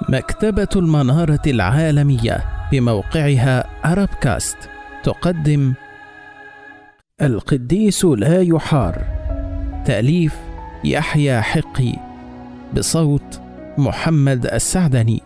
مكتبة المنارة العالمية بموقعها عربكاست تقدم القديس لا يحار، تأليف يحيى حقي، بصوت محمد السعدني.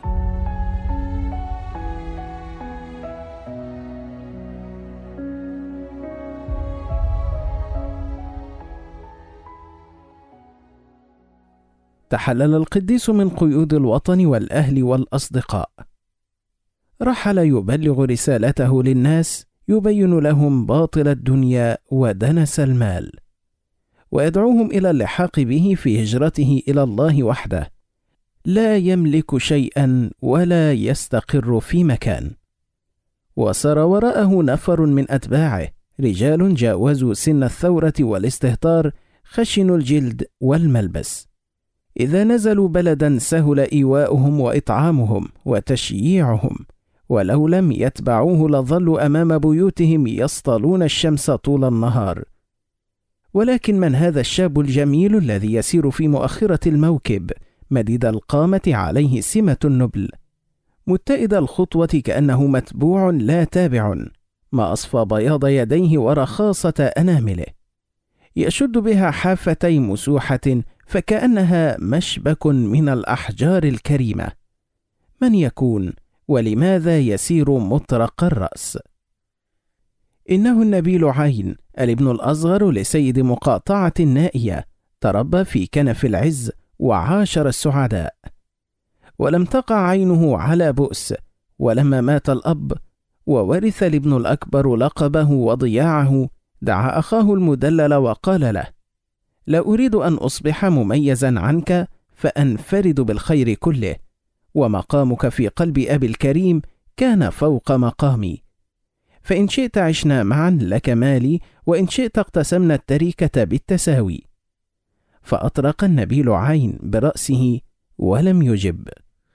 تحلل القديس من قيود الوطن والأهل والأصدقاء، رحل يبلغ رسالته للناس، يبين لهم باطل الدنيا ودنس المال، ويدعوهم إلى اللحاق به في هجرته إلى الله وحده. لا يملك شيئا ولا يستقر في مكان. وسار وراءه نفر من أتباعه، رجال جاوزوا سن الثورة والاستهتار، خشنوا الجلد والملبس. إذا نزلوا بلدا سهل إيواؤهم وإطعامهم وتشييعهم، ولو لم يتبعوه لظلوا أمام بيوتهم يصطلون الشمس طول النهار. ولكن من هذا الشاب الجميل الذي يسير في مؤخرة الموكب، مديد القامة، عليه سمة النبل، متئد الخطوة كأنه متبوع لا تابع، ما أصفى بياض يديه ورخاصة أنامله، يشد بها حافتي مسوحة فكأنها مشبك من الأحجار الكريمة. من يكون ولماذا يسير مطرق الرأس؟ إنه النبيل عين، الابن الأصغر لسيد مقاطعة نائية، تربى في كنف العز وعاشر السعداء، ولم تقع عينه على بؤس. ولما مات الأب وورث الابن الأكبر لقبه وضياعه، دعا أخاه المدلل وقال له: لا أريد أن أصبح مميزا عنك فأنفرد بالخير كله، ومقامك في قلب أبي الكريم كان فوق مقامي، فإن شئت عشنا معا لك مالي، وإن شئت اقتسمنا التركة بالتساوي. فأطرق النبيل عين برأسه ولم يجب.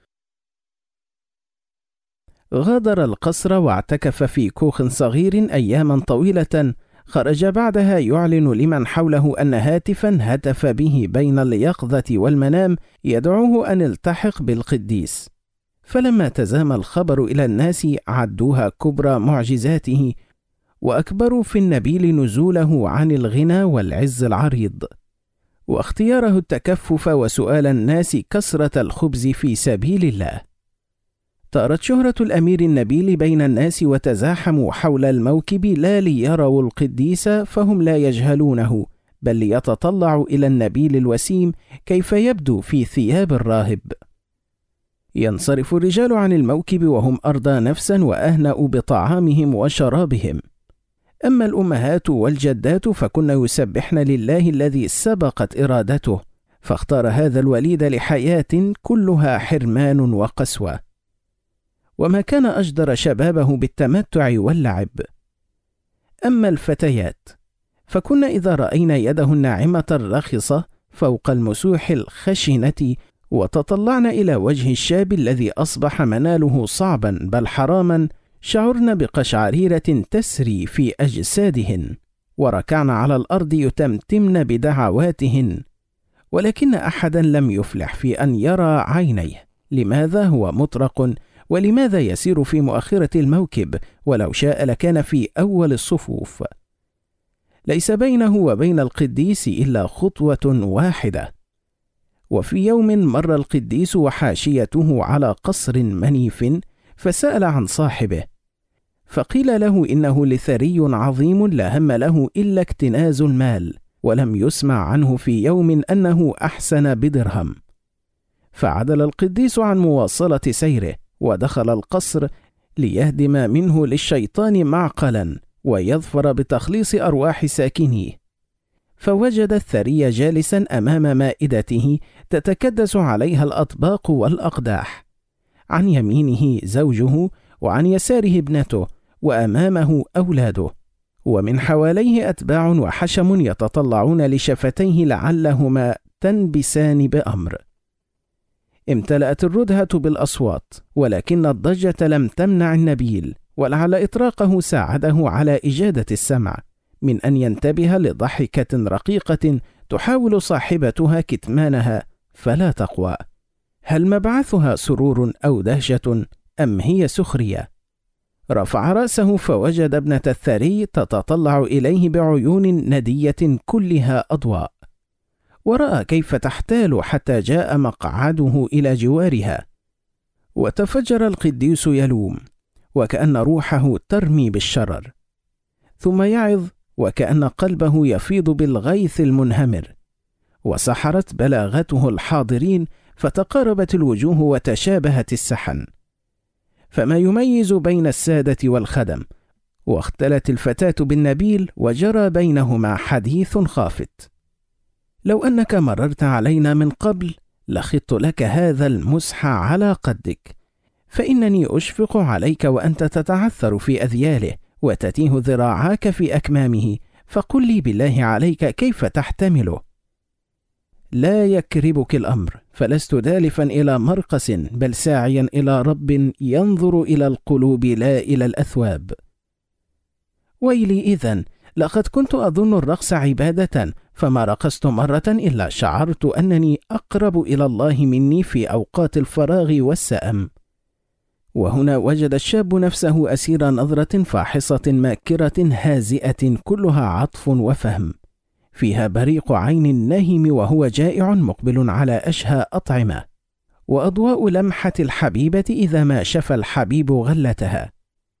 غادر القصر واعتكف في كوخ صغير أياما طويلة، خرج بعدها يعلن لمن حوله أن هاتفا هتف به بين اليقظة والمنام يدعوه أن التحق بالقديس. فلما تزام الخبر إلى الناس عدوها كبرى معجزاته، وأكبروا في النبيل نزوله عن الغنى والعز العريض، واختياره التكفف وسؤال الناس كسرة الخبز في سبيل الله. طارت شهرة الأمير النبيل بين الناس، وتزاحموا حول الموكب لا ليروا القديس فهم لا يجهلونه، بل ليتطلعوا إلى النبيل الوسيم كيف يبدو في ثياب الراهب. ينصرف الرجال عن الموكب وهم أرضى نفسا وأهنأ بطعامهم وشرابهم، أما الأمهات والجدات فكن يسبحن لله الذي سبقت إرادته، فاختار هذا الوليد لحياة كلها حرمان وقسوة. وما كان أجدر شبابه بالتمتع واللعب. أما الفتيات فكن إذا رأينا يده الناعمة الرخصة فوق المسوح الخشنة، وتطلعن إلى وجه الشاب الذي أصبح مناله صعبا بل حراما، شعرن بقشعريرة تسري في أجسادهن، وركعن على الأرض يتمتمن بدعواتهن. ولكن أحدا لم يفلح في أن يرى عينيه لماذا هو مطرق، ولماذا يسير في مؤخرة الموكب، ولو شاء لكان في أول الصفوف. ليس بينه وبين القديس إلا خطوة واحدة. وفي يوم مر القديس وحاشيته على قصر منيف، فسأل عن صاحبه، فقيل له إنه لثري عظيم لا هم له إلا اكتناز المال، ولم يسمع عنه في يوم أنه أحسن بدرهم. فعدل القديس عن مواصلة سيره، ودخل القصر ليهدم منه للشيطان معقلا، ويظفر بتخليص أرواح ساكنيه. فوجد الثري جالسا أمام مائدته تتكدس عليها الأطباق والأقداح، عن يمينه زوجه، وعن يساره ابنته، وأمامه أولاده، ومن حواليه أتباع وحشم يتطلعون لشفتيه لعلهما تنبسان بأمر. امتلأت الردهة بالأصوات، ولكن الضجة لم تمنع النبيل، ولعل إطراقه ساعده على إجادة السمع من أن ينتبه لضحكة رقيقة تحاول صاحبتها كتمانها فلا تقوى. هل مبعثها سرور أو دهشة أم هي سخرية؟ رفع رأسه فوجد ابنة الثري تتطلع إليه بعيون ندية كلها أضواء، ورأى كيف تحتال حتى جاء مقعده إلى جوارها، وتفجر القديس يلوم وكأن روحه ترمي بالشرر، ثم يعظ وكأن قلبه يفيض بالغيث المنهمر، وسحرت بلاغته الحاضرين فتقاربت الوجوه وتشابهت السحن، فما يميز بين السادة والخدم، واختلت الفتاة بالنبيل وجرى بينهما حديث خافت. لو أنك مررت علينا من قبل لخضت لك هذا المسح على قدك، فإنني أشفق عليك وأنت تتعثر في أذياله وتتيه ذراعاك في أكمامه، فقل لي بالله عليك كيف تحتمله؟ لا يكربك الأمر، فلست دالفا إلى مرقس بل ساعيا إلى رب ينظر إلى القلوب لا إلى الأثواب. ويلي إذن، لقد كنت أظن الرقص عبادة، فما رقصت مرة إلا شعرت أنني أقرب إلى الله مني في أوقات الفراغ والسأم. وهنا وجد الشاب نفسه أسير نظرة فاحصة ماكرة هازئة كلها عطف وفهم، فيها بريق عين النهم وهو جائع مقبل على أشهى أطعمة، وأضواء لمحة الحبيبة إذا ما شفى الحبيب غلتها.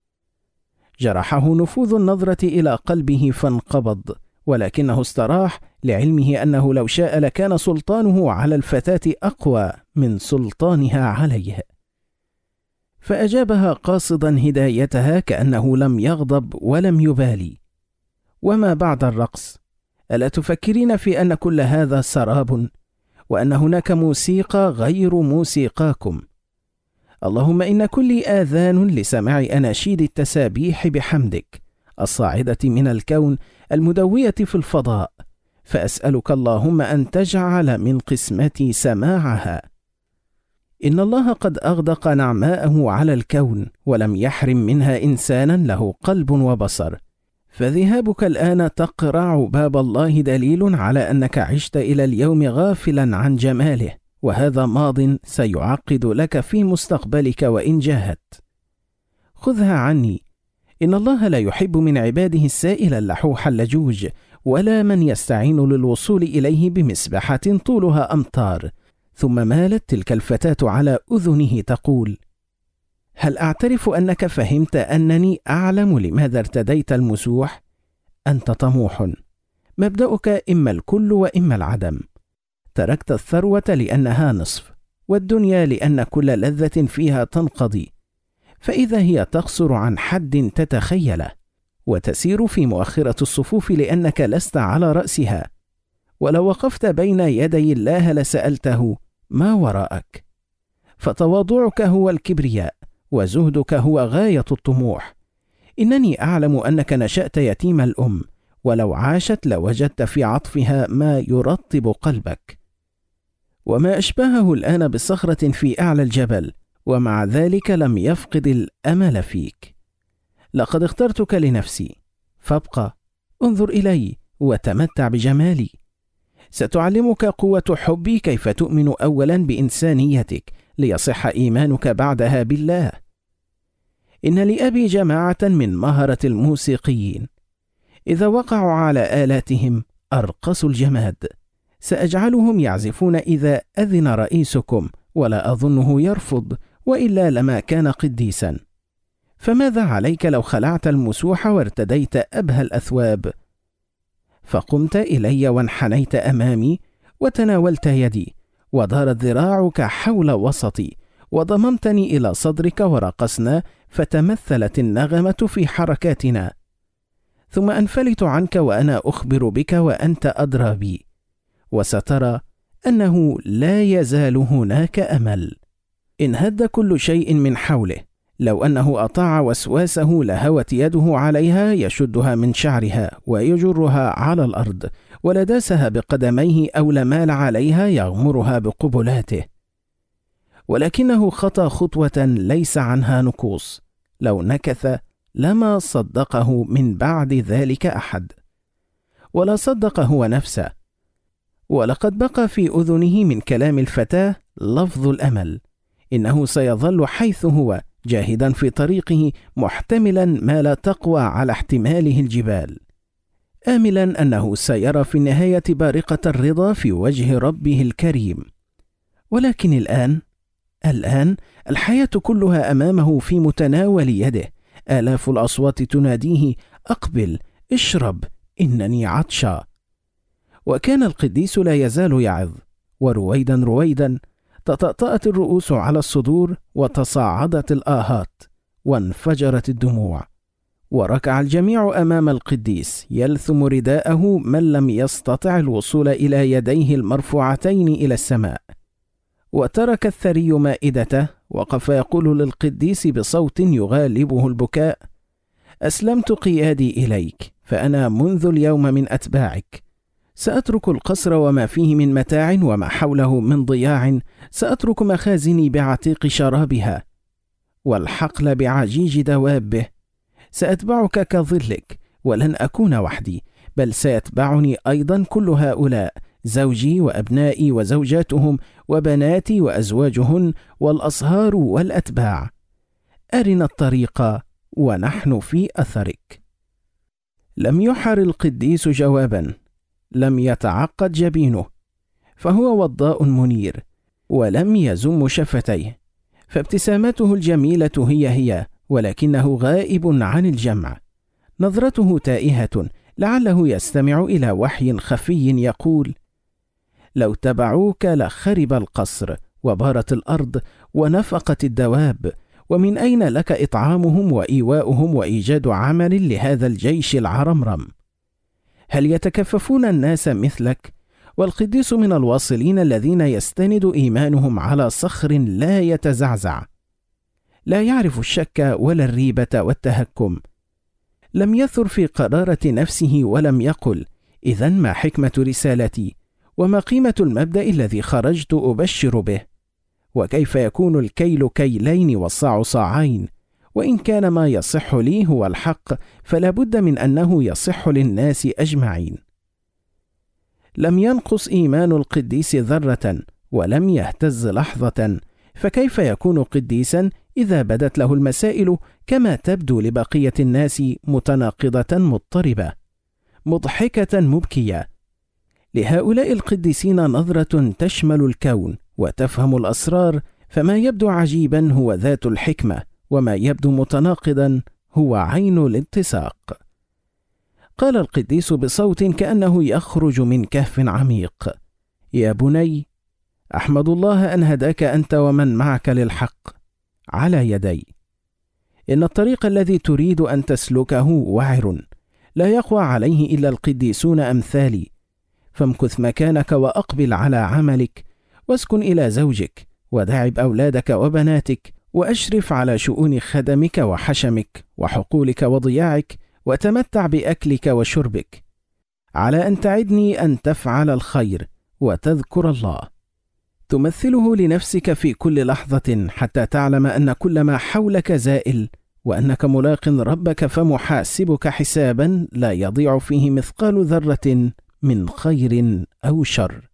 جرحه نفوذ النظرة إلى قلبه فانقبض، ولكنه استراح لعلمه أنه لو شاء لكان سلطانه على الفتاة أقوى من سلطانها عليه. فأجابها قاصدا هدايتها كأنه لم يغضب ولم يبالي. وما بعد الرقص؟ ألا تفكرين في أن كل هذا سراب، وأن هناك موسيقى غير موسيقاكم؟ اللهم إن كل آذان لسماع أناشيد التسابيح بحمدك الصاعدة من الكون المدوية في الفضاء، فأسألك اللهم أن تجعل من قسمتي سماعها. إن الله قد أغدق نعماءه على الكون ولم يحرم منها إنسانا له قلب وبصر، فذهابك الآن تقرع باب الله دليل على أنك عشت إلى اليوم غافلا عن جماله، وهذا ماض سيعقد لك في مستقبلك وإن جاهدت. خذها عني، إن الله لا يحب من عباده السائل اللحوح اللجوج، ولا من يستعين للوصول إليه بمسبحة طولها أمتار. ثم مالت تلك الفتاة على أذنه تقول: هل أعترف أنك فهمت أنني أعلم لماذا ارتديت المسوح؟ أنت طموح، مبدأك إما الكل وإما العدم. تركت الثروة لأنها نصف، والدنيا لأن كل لذة فيها تنقضي، فإذا هي تقصر عن حد تتخيله، وتسير في مؤخرة الصفوف لأنك لست على رأسها. ولو وقفت بين يدي الله لسألته: ما وراءك؟ فتواضعك هو الكبرياء، وزهدك هو غاية الطموح. إنني أعلم أنك نشأت يتيم الأم، ولو عاشت لوجدت في عطفها ما يرطب قلبك. وما أشبهه الآن بصخرة في أعلى الجبل، ومع ذلك لم يفقد الأمل فيك. لقد اخترتك لنفسي، فابقى، انظر إلي وتمتع بجمالي. ستعلمك قوة حبي كيف تؤمن أولا بإنسانيتك ليصح إيمانك بعدها بالله. إن لأبي جماعة من مهرة الموسيقيين، إذا وقعوا على آلاتهم أرقصوا الجماد. سأجعلهم يعزفون إذا أذن رئيسكم، ولا أظنه يرفض، وإلا لما كان قديسا. فماذا عليك لو خلعت المسوح وارتديت أبهى الأثواب؟ فقمت إلي وانحنيت أمامي وتناولت يدي، ودارت ذراعك حول وسطي، وضممتني إلى صدرك ورقصنا، فتمثلت النغمة في حركاتنا. ثم أنفلت عنك وأنا أخبر بك وأنت أدرى بي، وسترى أنه لا يزال هناك أمل. إن هد كل شيء من حوله، لو أنه أطاع وسواسه لهوت يده عليها يشدها من شعرها ويجرها على الأرض، ولداسها بقدميه أو لمال عليها يغمرها بقبلاته. ولكنه خطى خطوة ليس عنها نكوص، لو نكث لما صدقه من بعد ذلك أحد، ولا صدق هو نفسه. ولقد بقى في أذنه من كلام الفتاة لفظ الأمل. إنه سيظل حيث هو جاهدا في طريقه، محتملا ما لا تقوى على احتماله الجبال، آملا أنه سيرى في النهاية بارقة الرضا في وجه ربه الكريم. ولكن الآن الحياة كلها أمامه في متناول يده، آلاف الأصوات تناديه: أقبل، اشرب، إنني عطشى. وكان القديس لا يزال يعظ، ورويدا رويدا تطأطأت الرؤوس على الصدور، وتصاعدت الآهات، وانفجرت الدموع، وركع الجميع أمام القديس يلثم رداءه من لم يستطع الوصول إلى يديه المرفوعتين إلى السماء. وترك الثري مائدته، وقف يقول للقديس بصوت يغالبه البكاء: أسلمت قيادي إليك، فأنا منذ اليوم من أتباعك. سأترك القصر وما فيه من متاع وما حوله من ضياع، سأترك مخازني بعتيق شرابها والحقل بعجيج دوابه. سأتبعك كظلك، ولن أكون وحدي، بل سيتبعني أيضا كل هؤلاء: زوجي وأبنائي وزوجاتهم وبناتي وأزواجهن والأصهار والأتباع. أرنا الطريق ونحن في أثرك. لم يحر القديس جوابا، لم يتعقد جبينه، فهو وضاء منير، ولم يزم شفتيه، فابتسامته الجميلة هي ولكنه غائب عن الجمع. نظرته تائهة، لعله يستمع إلى وحي خفي يقول: لو تبعوك لخرب القصر وبارت الأرض ونفقت الدواب، ومن أين لك إطعامهم وإيواؤهم وإيجاد عمل لهذا الجيش العرمرم؟ هل يتكففون الناس مثلك؟ والقديس من الواصلين الذين يستند إيمانهم على صخر لا يتزعزع، لا يعرف الشك ولا الريبة والتهكم. لم يثر في قرارة نفسه ولم يقل: إذن ما حكمة رسالتي؟ وما قيمة المبدأ الذي خرجت أبشر به؟ وكيف يكون الكيل كيلين والصاع صاعين؟ وإن كان ما يصح لي هو الحق، فلا بد من أنه يصح للناس أجمعين. لم ينقص إيمان القديس ذرة، ولم يهتز لحظة، فكيف يكون قديسا إذا بدت له المسائل كما تبدو لبقية الناس، متناقضة مضطربة، مضحكة مبكية؟ لهؤلاء القديسين نظرة تشمل الكون وتفهم الأسرار، فما يبدو عجيبا هو ذات الحكمة، وما يبدو متناقضا هو عين الاتساق. قال القديس بصوت كأنه يخرج من كهف عميق: يا بني، أحمد الله أن هداك أنت ومن معك للحق على يدي. إن الطريق الذي تريد أن تسلكه وعر، لا يقوى عليه إلا القديسون أمثالي، فامكث مكانك وأقبل على عملك، واسكن إلى زوجك، وداعب أولادك وبناتك، وأشرف على شؤون خدمك وحشمك وحقولك وضياعك، وتمتع بأكلك وشربك، على أن تعدني أن تفعل الخير وتذكر الله، تمثله لنفسك في كل لحظة، حتى تعلم أن كل ما حولك زائل، وأنك ملاق ربك فمحاسبك حسابا لا يضيع فيه مثقال ذرة من خير أو شر.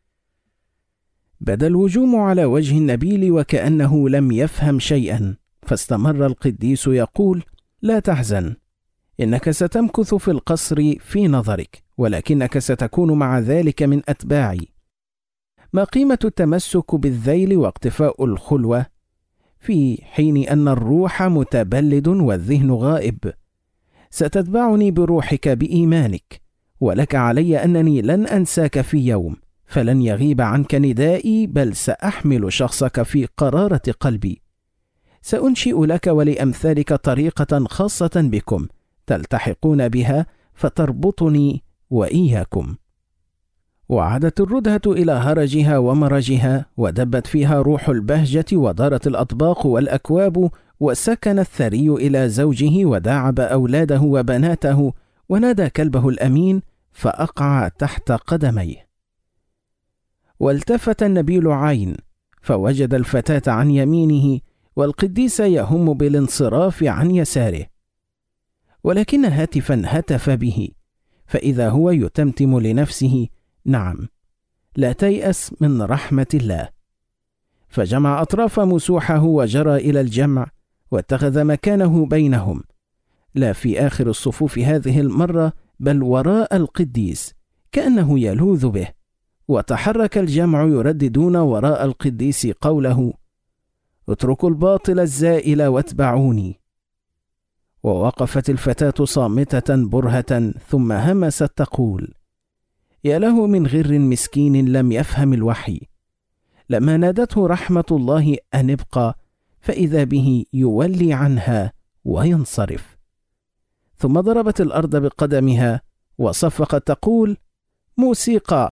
بدا الوجوم على وجه النبيل وكأنه لم يفهم شيئا، فاستمر القديس يقول: لا تحزن، إنك ستمكث في القصر في نظرك، ولكنك ستكون مع ذلك من أتباعي. ما قيمة التمسك بالذيل واقتفاء الخلوة في حين أن الروح متبلد والذهن غائب؟ ستتبعني بروحك بإيمانك، ولك علي أنني لن أنساك في يوم، فلن يغيب عنك ندائي، بل سأحمل شخصك في قرارة قلبي. سأنشئ لك ولأمثالك طريقة خاصة بكم تلتحقون بها، فتربطني وإياكم. وعادت الردهة إلى هرجها ومرجها، ودبت فيها روح البهجة، ودارت الأطباق والأكواب، وسكن الثري إلى زوجه، وداعب أولاده وبناته، ونادى كلبه الأمين فأقع تحت قدميه. والتفت النبيل عين، فوجد الفتاة عن يمينه، والقديس يهم بالانصراف عن يساره، ولكن هاتفا هتف به، فإذا هو يتمتم لنفسه: نعم، لا تيأس من رحمة الله. فجمع أطراف مسوحه وجرى إلى الجمع، واتخذ مكانه بينهم، لا في آخر الصفوف هذه المرة بل وراء القديس، كأنه يلوذ به. وتحرك الجمع يرددون وراء القديس قوله: اتركوا الباطل الزائل واتبعوني. ووقفت الفتاة صامتة برهة، ثم همست تقول: يا له من غر مسكين لم يفهم الوحي. لما نادته رحمة الله أن ابقى، فإذا به يولي عنها وينصرف. ثم ضربت الأرض بقدمها وصفقت تقول: موسيقى،